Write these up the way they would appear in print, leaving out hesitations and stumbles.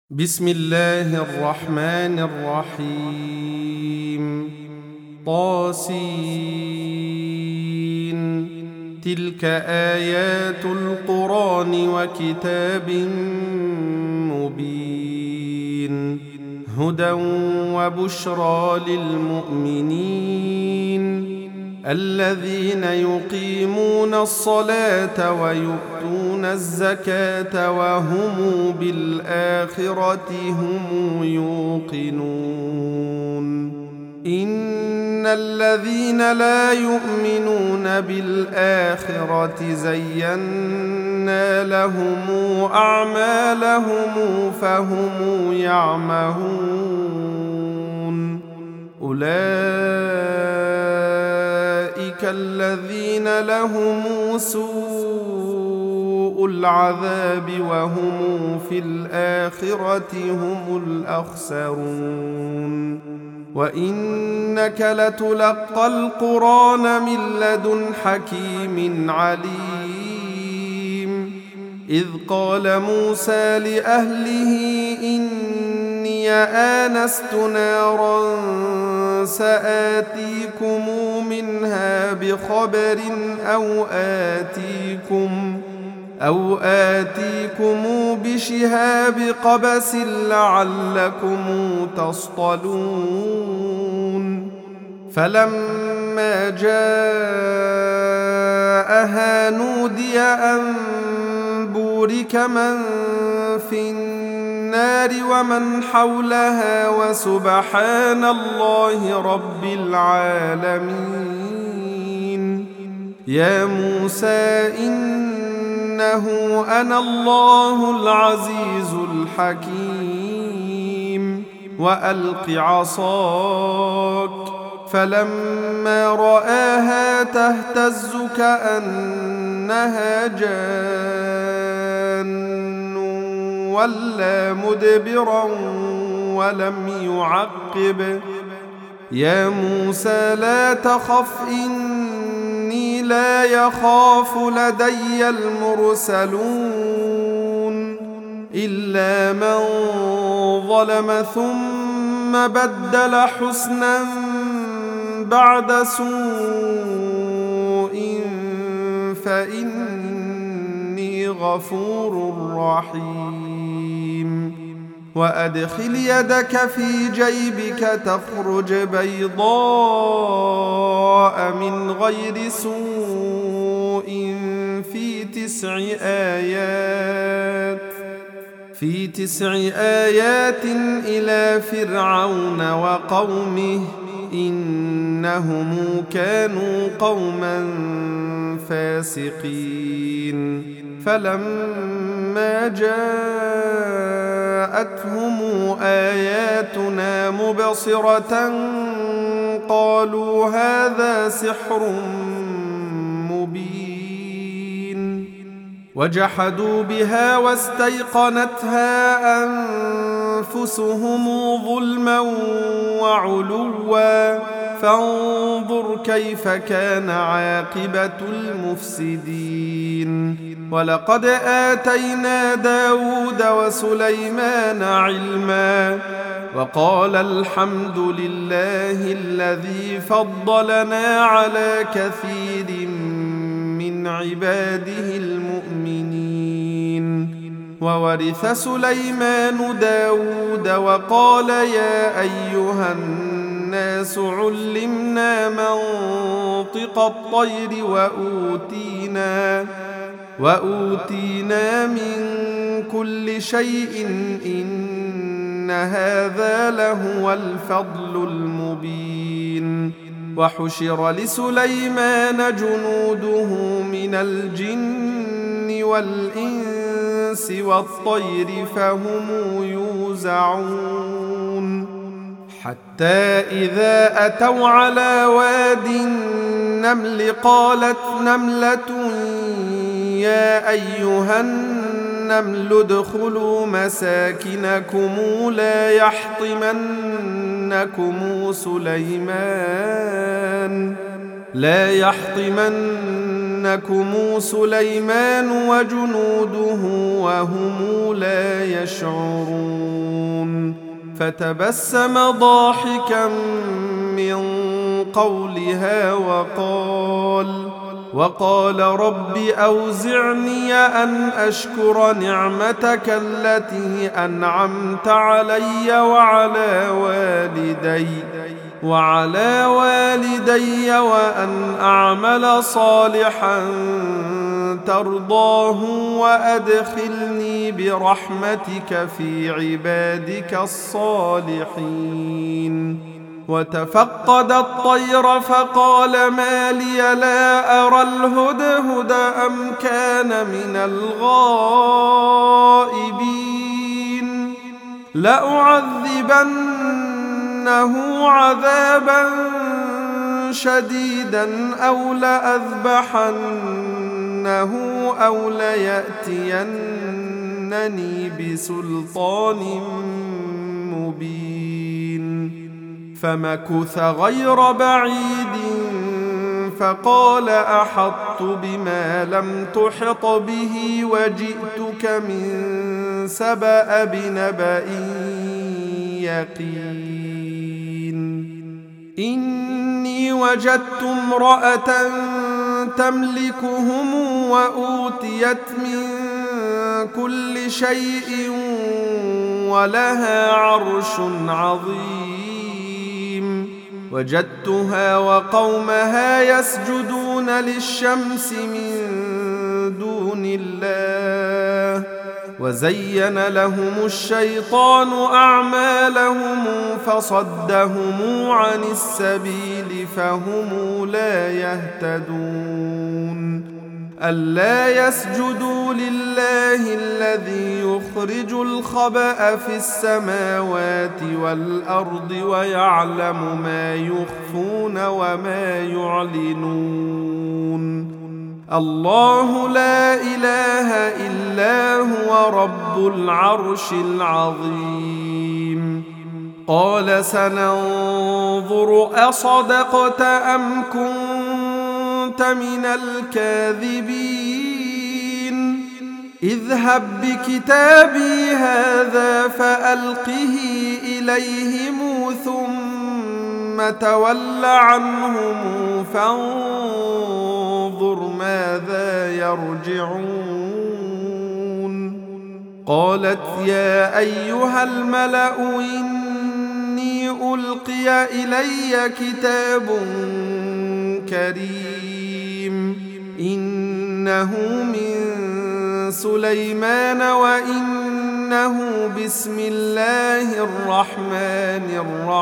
بسم الله الرحمن الرحيم طاسين تلك آيات القرآن وكتاب مبين هدى وبشرى للمؤمنين الذين يقيمون الصلاة ويؤتون الزكاة وهم بالآخرة هم يوقنون إن الذين لا يؤمنون بالآخرة زينا لهم أعمالهم فهم يعمهون أولئك الذين لهم سوء العذاب وهم في الآخرة هم الأخسرون وإنك لتلقى القرآن من لدن حكيم عليم إذ قال موسى لأهله إني آنست نارا سآتيكم منها بخبر أو آتيكم بشهاب قبس لعلكم تصطلون فلما جاءها نودي أن بورك من في النار ومن حولها وسبحان الله رب العالمين يا موسى إنه أنا الله العزيز الحكيم وألق عصاك فلما رآها تهتز كأنها جان ولا مدبرا ولم يعقب يا موسى لا تخف إني لا يخاف لدي المرسلون إلا من ظلم ثم بدل حسنا بعد سوء فإني غفور رحيم وأدخل يدك في جيبك تخرج بيضاء من غير سوء في 9 آيات إلى فرعون وقومه إنهم كانوا قوما فاسقين فلما جاءتهم آياتنا مبصرة قالوا هذا سحر مبين وجحدوا بها واستيقنتها أنفسهم ظلما وعلوا فانظر كيف كان عاقبة المفسدين ولقد آتينا داود وسليمان علما وقال الحمد لله الذي فضلنا على كثير من عباده المؤمنين وورث سليمان داود وقال يا أيها الناس علمنا منطق الطير وأوتينا من كل شيء إن هذا لهو الفضل المبين وحشر لسليمان جنوده من الجن والإنس والطير فهم يوزعون حتى إذا أتوا على واد النمل قالت نملة يا أيها النمل ادخلوا مساكنكم لا يحطمنكم سليمان وجنوده وهم لا يشعرون فتبسم ضاحكا من قولها وقال رب أوزعني أن أشكر نعمتك التي أنعمت علي وعلى والدي وأن أعمل صالحا ترضاه وأدخلني برحمتك في عبادك الصالحين. وتفقد الطير فقال ما لي لا أرى الهدهد أم كان من الغائبين لأعذبنه عذابا شديدا أو لأذبحنه أو ليأتينني بسلطان مبين. فمكث غير بعيد فقال أحطت بما لم تحط به وجئتك من سبأ بنبأ يقين. إني وجدت امرأة تملكهم وأوتيت من كل شيء ولها عرش عظيم. وجدتها وقومها يسجدون للشمس من دون الله وزين لهم الشيطان أعمالهم فصدهم عن السبيل فهم لا يهتدون. ألا يسجدوا لله الذي يخرج الخبأ في السماوات والأرض ويعلم ما يخفون وما يعلنون. الله لا إله إلا هو رب العرش العظيم. قال سننظر أصدقت أم كنت من الكاذبين. اذهب بكتابي هذا فألقه إليهم ثم تول عنهم فانظر ماذا يرجعون. قالت يا أيها الملأ إني ألقي إلي كتاب كريم إنه من سليمان وإنه بسم الله الرحمن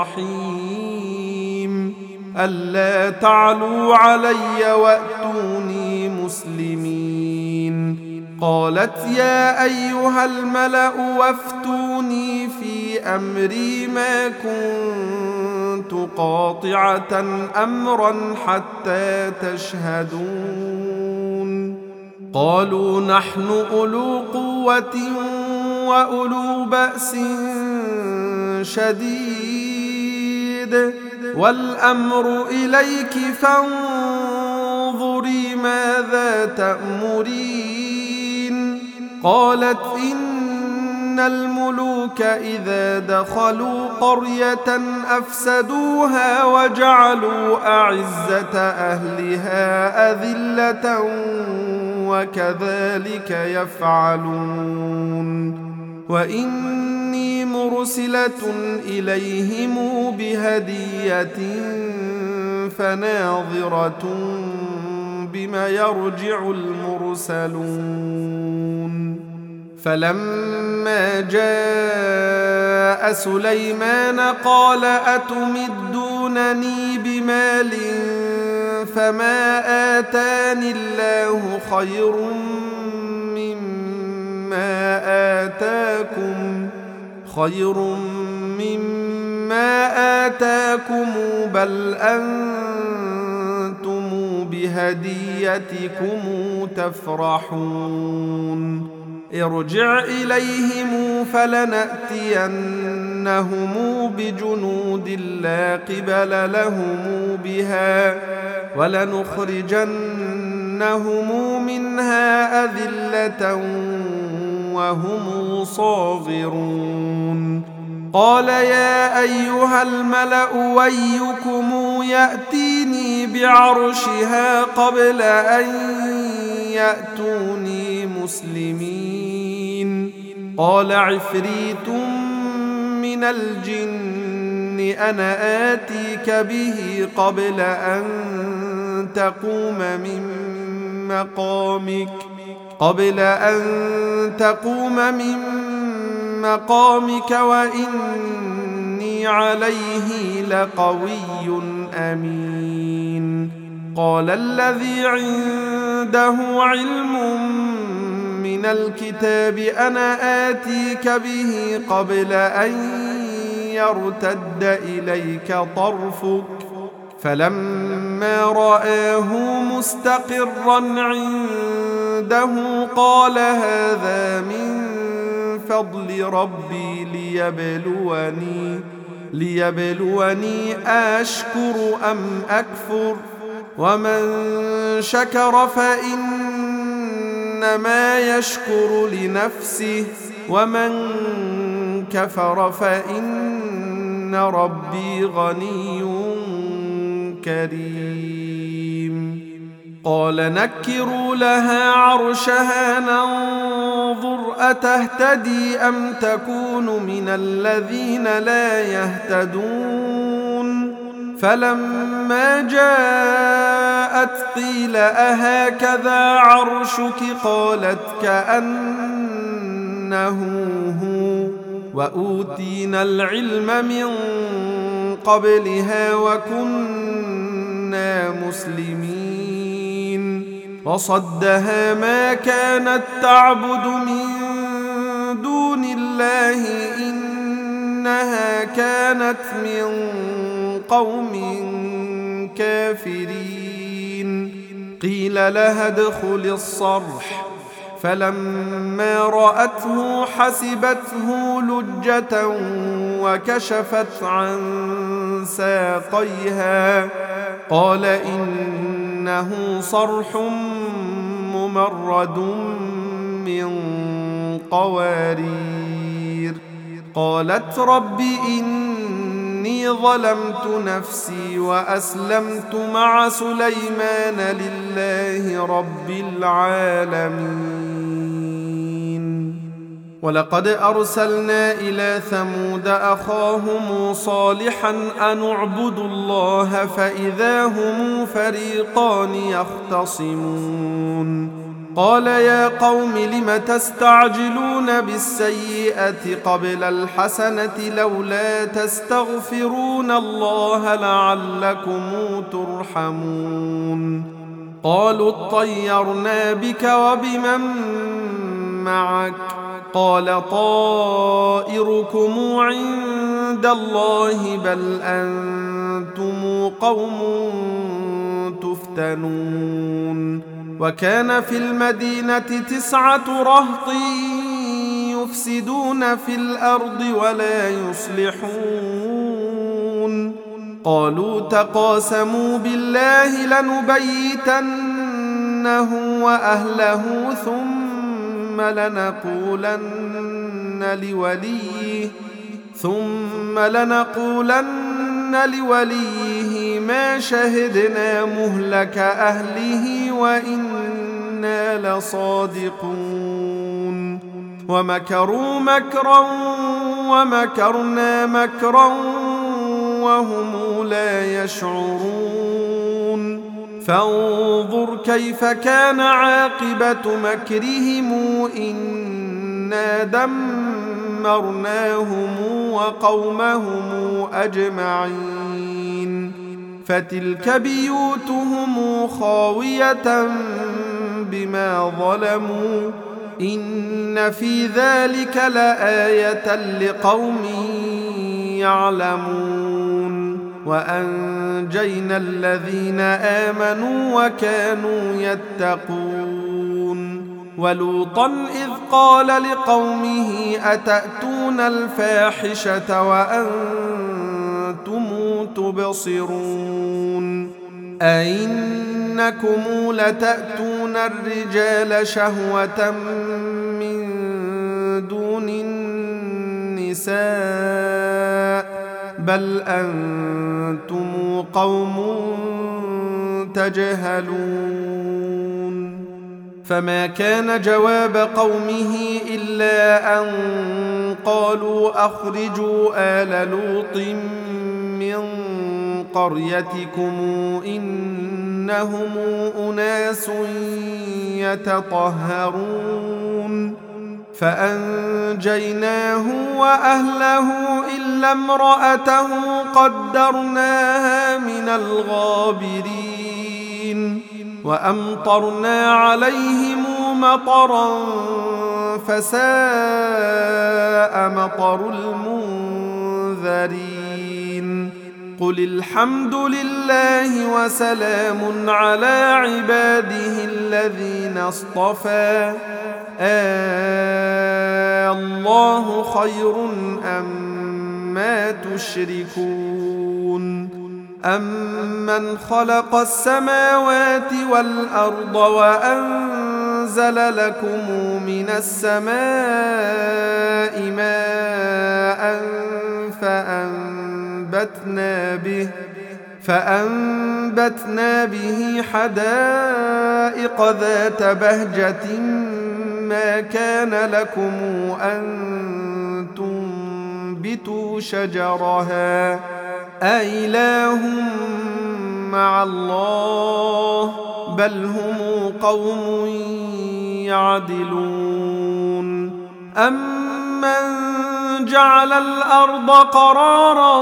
الرحيم ألا تعلوا علي وأتوني مسلمين. قالت يا أيها الملأ وافتوني في أمري ما كنت قاطعة أمرا حتى تشهدون. قالوا نحن أولو قوة وأولو بأس شديد والأمر إليك فانظري ماذا تأمرين. قالت إن الملوك إذا دخلوا قرية أفسدوها وجعلوا أعزة أهلها أذلة وكذلك يفعلون. وإني مرسلة إليهم بهدية فناظرة بما يرجع المرسلون. فلما جاء سليمان قال أتمدونني بمال فما آتاني الله خير مما آتاكم بل أنتم بهديتكم تفرحون. ارجع إليهم فلنأتينهم بجنود لا قبل لهم بها ولنخرجنهم منها أذلة وهم صاغرون. قال يا أيها الملأ ويكم يأتيني بعرشها قبل أن يأتوني مسلمين قال عفريت من الجن أنا آتيك به قبل أن تقوم من مقامك وإني عليه لقوي أمين قال الذي عنده علم من الكتاب أنا آتيك به قبل أن يرتد إليك طرفك فلما رآه مستقرا عنده قال هذا من فضل ربي ليبلوني أشكر أم أكفر ومن شكر فإنما يشكر لنفسه ومن كفر فإن ربي غني كريم قال نكروا لها عرشها ننظر أتهتدي أم تكون من الذين لا يهتدون فلما جاءت قيل أهكذا عرشك قالت كأنه هو وأوتينا العلم من قبلها وكنا مسلمين وصدها ما كانت تعبد من دون الله إنها كانت من قوم كافرين قيل لها ادخل الصرح فلما رأته حسبته لجة وكشفت عن ساقيها قال إنه صرح ممرد من قوارير قالت رب إني ظلمت نفسي وأسلمت مع سليمان لله رب العالمين ولقد أرسلنا إلى ثمود أخاهم صالحا أن اعبدوا الله فإذا هم فريقان يختصمون قال يا قوم لم تستعجلون بالسيئة قبل الحسنة لولا تستغفرون الله لعلكم ترحمون قالوا اطيرنا بك وبمن معك قال طائركم عند الله بل أنتم قوم تفتنون وكان في المدينة 9 رهط يفسدون في الأرض ولا يصلحون قالوا تقاسموا بالله لنبيتنه وأهله ثم لنقولن لوليه ما شهدنا مهلك أهله وإنا لصادقون ومكروا مكرا ومكرنا مكرا وهم لا يشعرون فانظر كيف كان عاقبة مكرهم إنا دمرناهم وقومهم أجمعين فتلك بيوتهم خاوية بما ظلموا إن في ذلك لآية لقوم يعلمون وأنجينا الذين آمنوا وكانوا يتقون ولوطا إذ قال لقومه أتأتون الفاحشة وأنتم تبصرون أئنكم لتأتون الرجال شهوة من دون النساء النساء بل أنتم قوم تجهلون فما كان جواب قومه إلا أن قالوا أخرجوا آل لوط من قريتكم إنهم أناس يتطهرون فأنجيناه وأهله إلا امرأته قدرناها من الغابرين وأمطرنا عليهم مطرا فساء مطر المنذرين قل الحمد لله وسلام على عباده الذين اصطفى الله خير أما تشركون أمن خلق السماوات والأرض وأنزل لكم من السماء ماء فأنبتنا به حدائق ذات بهجة ما كان لكم أن تنبتوا شجرها أإله مع الله بل هم قوم يعدلون أمن جعل الأرض قرارا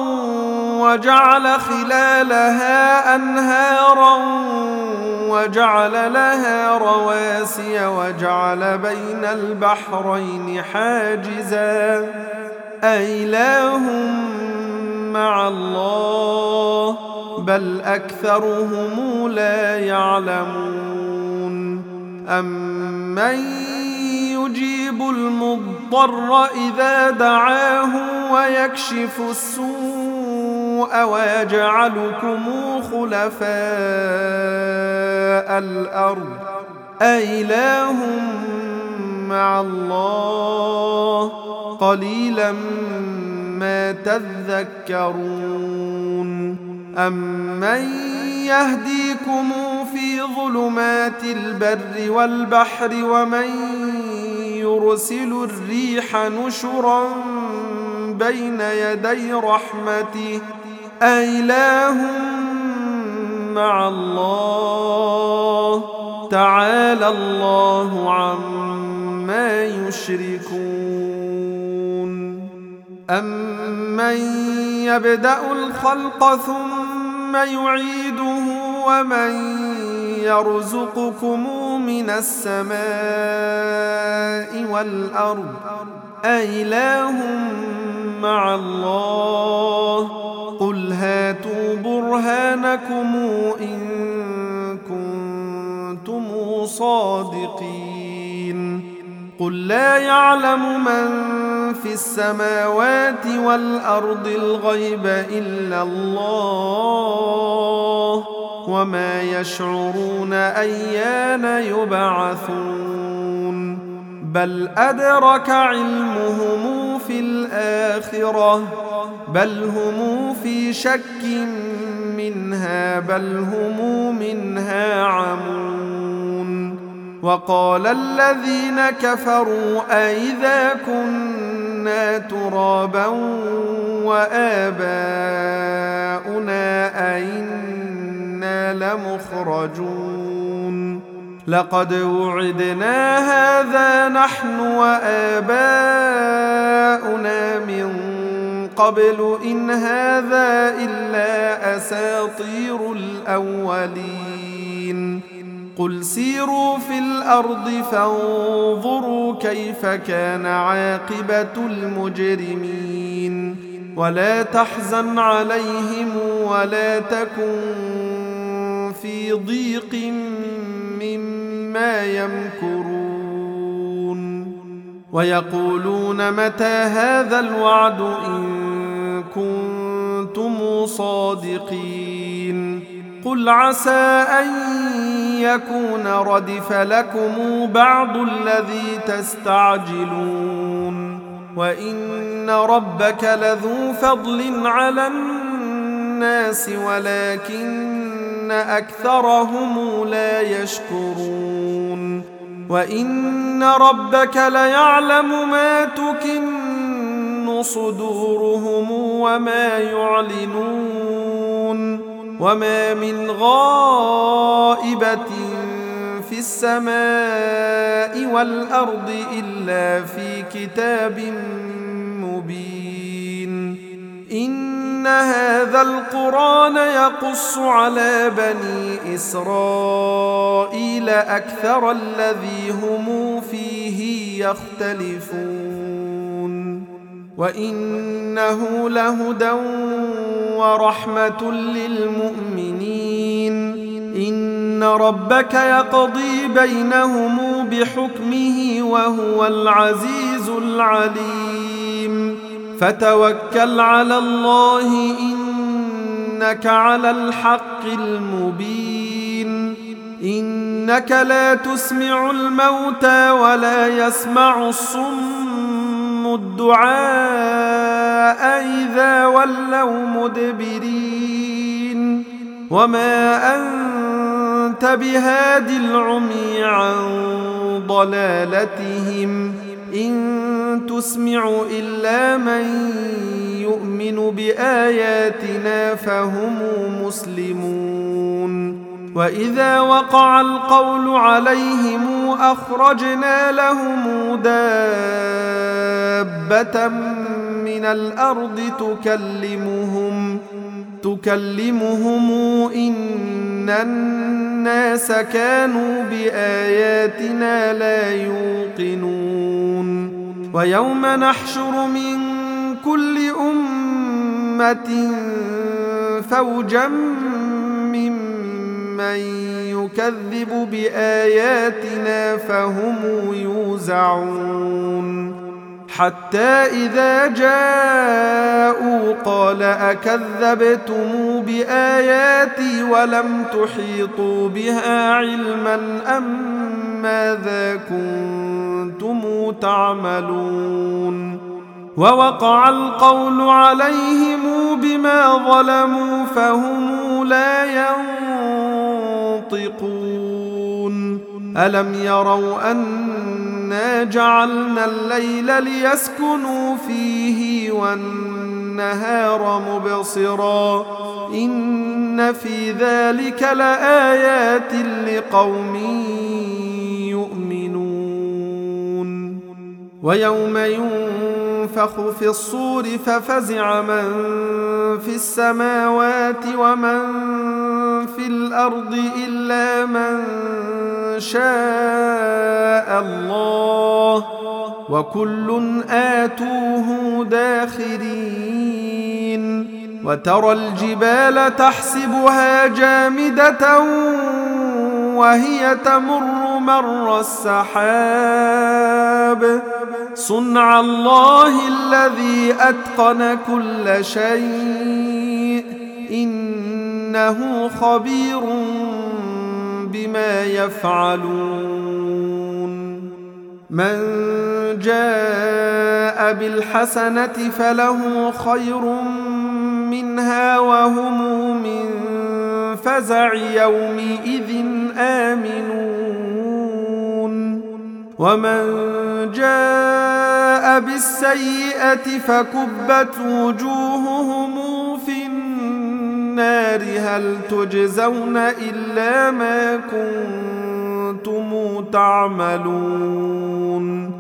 وجعل خلالها أنهارا وجعل لها رواسي وجعل بين البحرين حاجزا أإله مع الله بل أكثرهم لا يعلمون أمن يجيب المضطر إذا دعاه ويكشف السوء ويجعلكم خلفاء الأرض أإله مع الله قليلا ما تذكرون أمن يهديكم في ظلمات البر والبحر ومن يرسل الريح نشرا بين يدي رحمته أإله مع الله تعالى الله عما يشركون أمن يبدأ الخلق ثم يعيده ومن يرزقكم من السماء والأرض أإله مع الله قل هاتوا برهانكم إن كنتم صادقين قل لا يعلم من في السماوات والأرض الغيب إلا الله وما يشعرون أيان يبعثون بل أدرك علمهم في الآخرة بل هم في شك منها بل هم منها عمون وقال الذين كفروا أئذا كنا ترابا وآباؤنا أئنا لمخرجون لقد وعدنا هذا نحن وآباؤنا من قبل إن هذا إلا أساطير الأولين قل سيروا في الأرض فانظروا كيف كان عاقبة المجرمين ولا تحزن عليهم ولا تكن في ضيق مما يمكرون ويقولون متى هذا الوعد إن كنتم صادقين قل عسى أن يكون ردف لكم بعض الذي تستعجلون وإن ربك لذو فضل على الناس ولكن أكثرهم لا يشكرون وإن ربك ليعلم ما تكن صدورهم وما يعلنون وما من غائبة في السماء والأرض إلا في كتاب مبين إن هذا القرآن يقص على بني إسرائيل أكثر الذي هم فيه يختلفون وإنه لهدى ورحمة للمؤمنين إن ربك يقضي بينهم بحكمه وهو العزيز العليم فتوكل على الله إنك على الحق المبين إنك لا تسمع الموتى ولا يسمع الصم الدعاء إذا ولوا مدبرين وما أنت بهاد العمي عن ضلالتهم إن تسمع إلا من يؤمن بآياتنا فهم مسلمون وإذا وقع القول عليهم أخرجنا لهم دابة من الأرض تكلمهم إن الناس كانوا بآياتنا لا يوقنون ويوم نحشر من كل أمة فوجا ممن يكذب بآياتنا فهم يوزعون حتى إذا جاءوا قال أكذبتم بآياتي ولم تحيطوا بها علما أم ماذا كنتم تعملون ووقع القول عليهم بما ظلموا فهم لا ينطقون ألم يروا أنا جعلنا الليل ليسكنوا فيه والنهار مبصرا إن في ذلك لآيات لقوم يؤمنون ويوم ينفخ في الصور ففزع من في السماوات ومن في الأرض إلا من شاء الله وكل آتوه داخرين وترى الجبال تحسبها جامدة وهي تمر مر السحاب صنع الله الذي أتقن كل شيء إنه خبير بما يفعلون من جاء بالحسنة فله خير منها وهم من فزع يومئذ آمنون ومن جاء بالسيئة فكبت وجوههم في النار هل تجزون إلا ما كنتم تعملون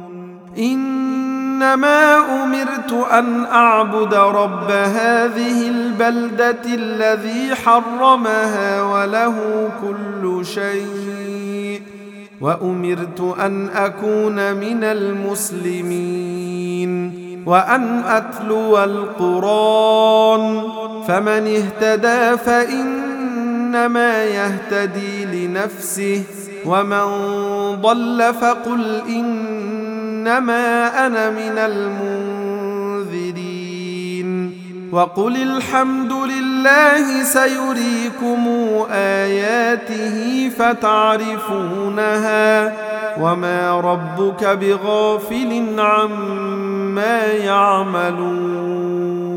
إنما أمرت أن أعبد رب هذه البلدة الذي حرمها وله كل شيء وأمرت أن أكون من المسلمين وأن أتلو القرآن فمن اهتدى فإنما يهتدي لنفسه ومن ضل فقل إنما أنا من المنذرين وقل الحمد لله سيريكم آياته فتعرفونها وما ربك بغافل عما ما يعملون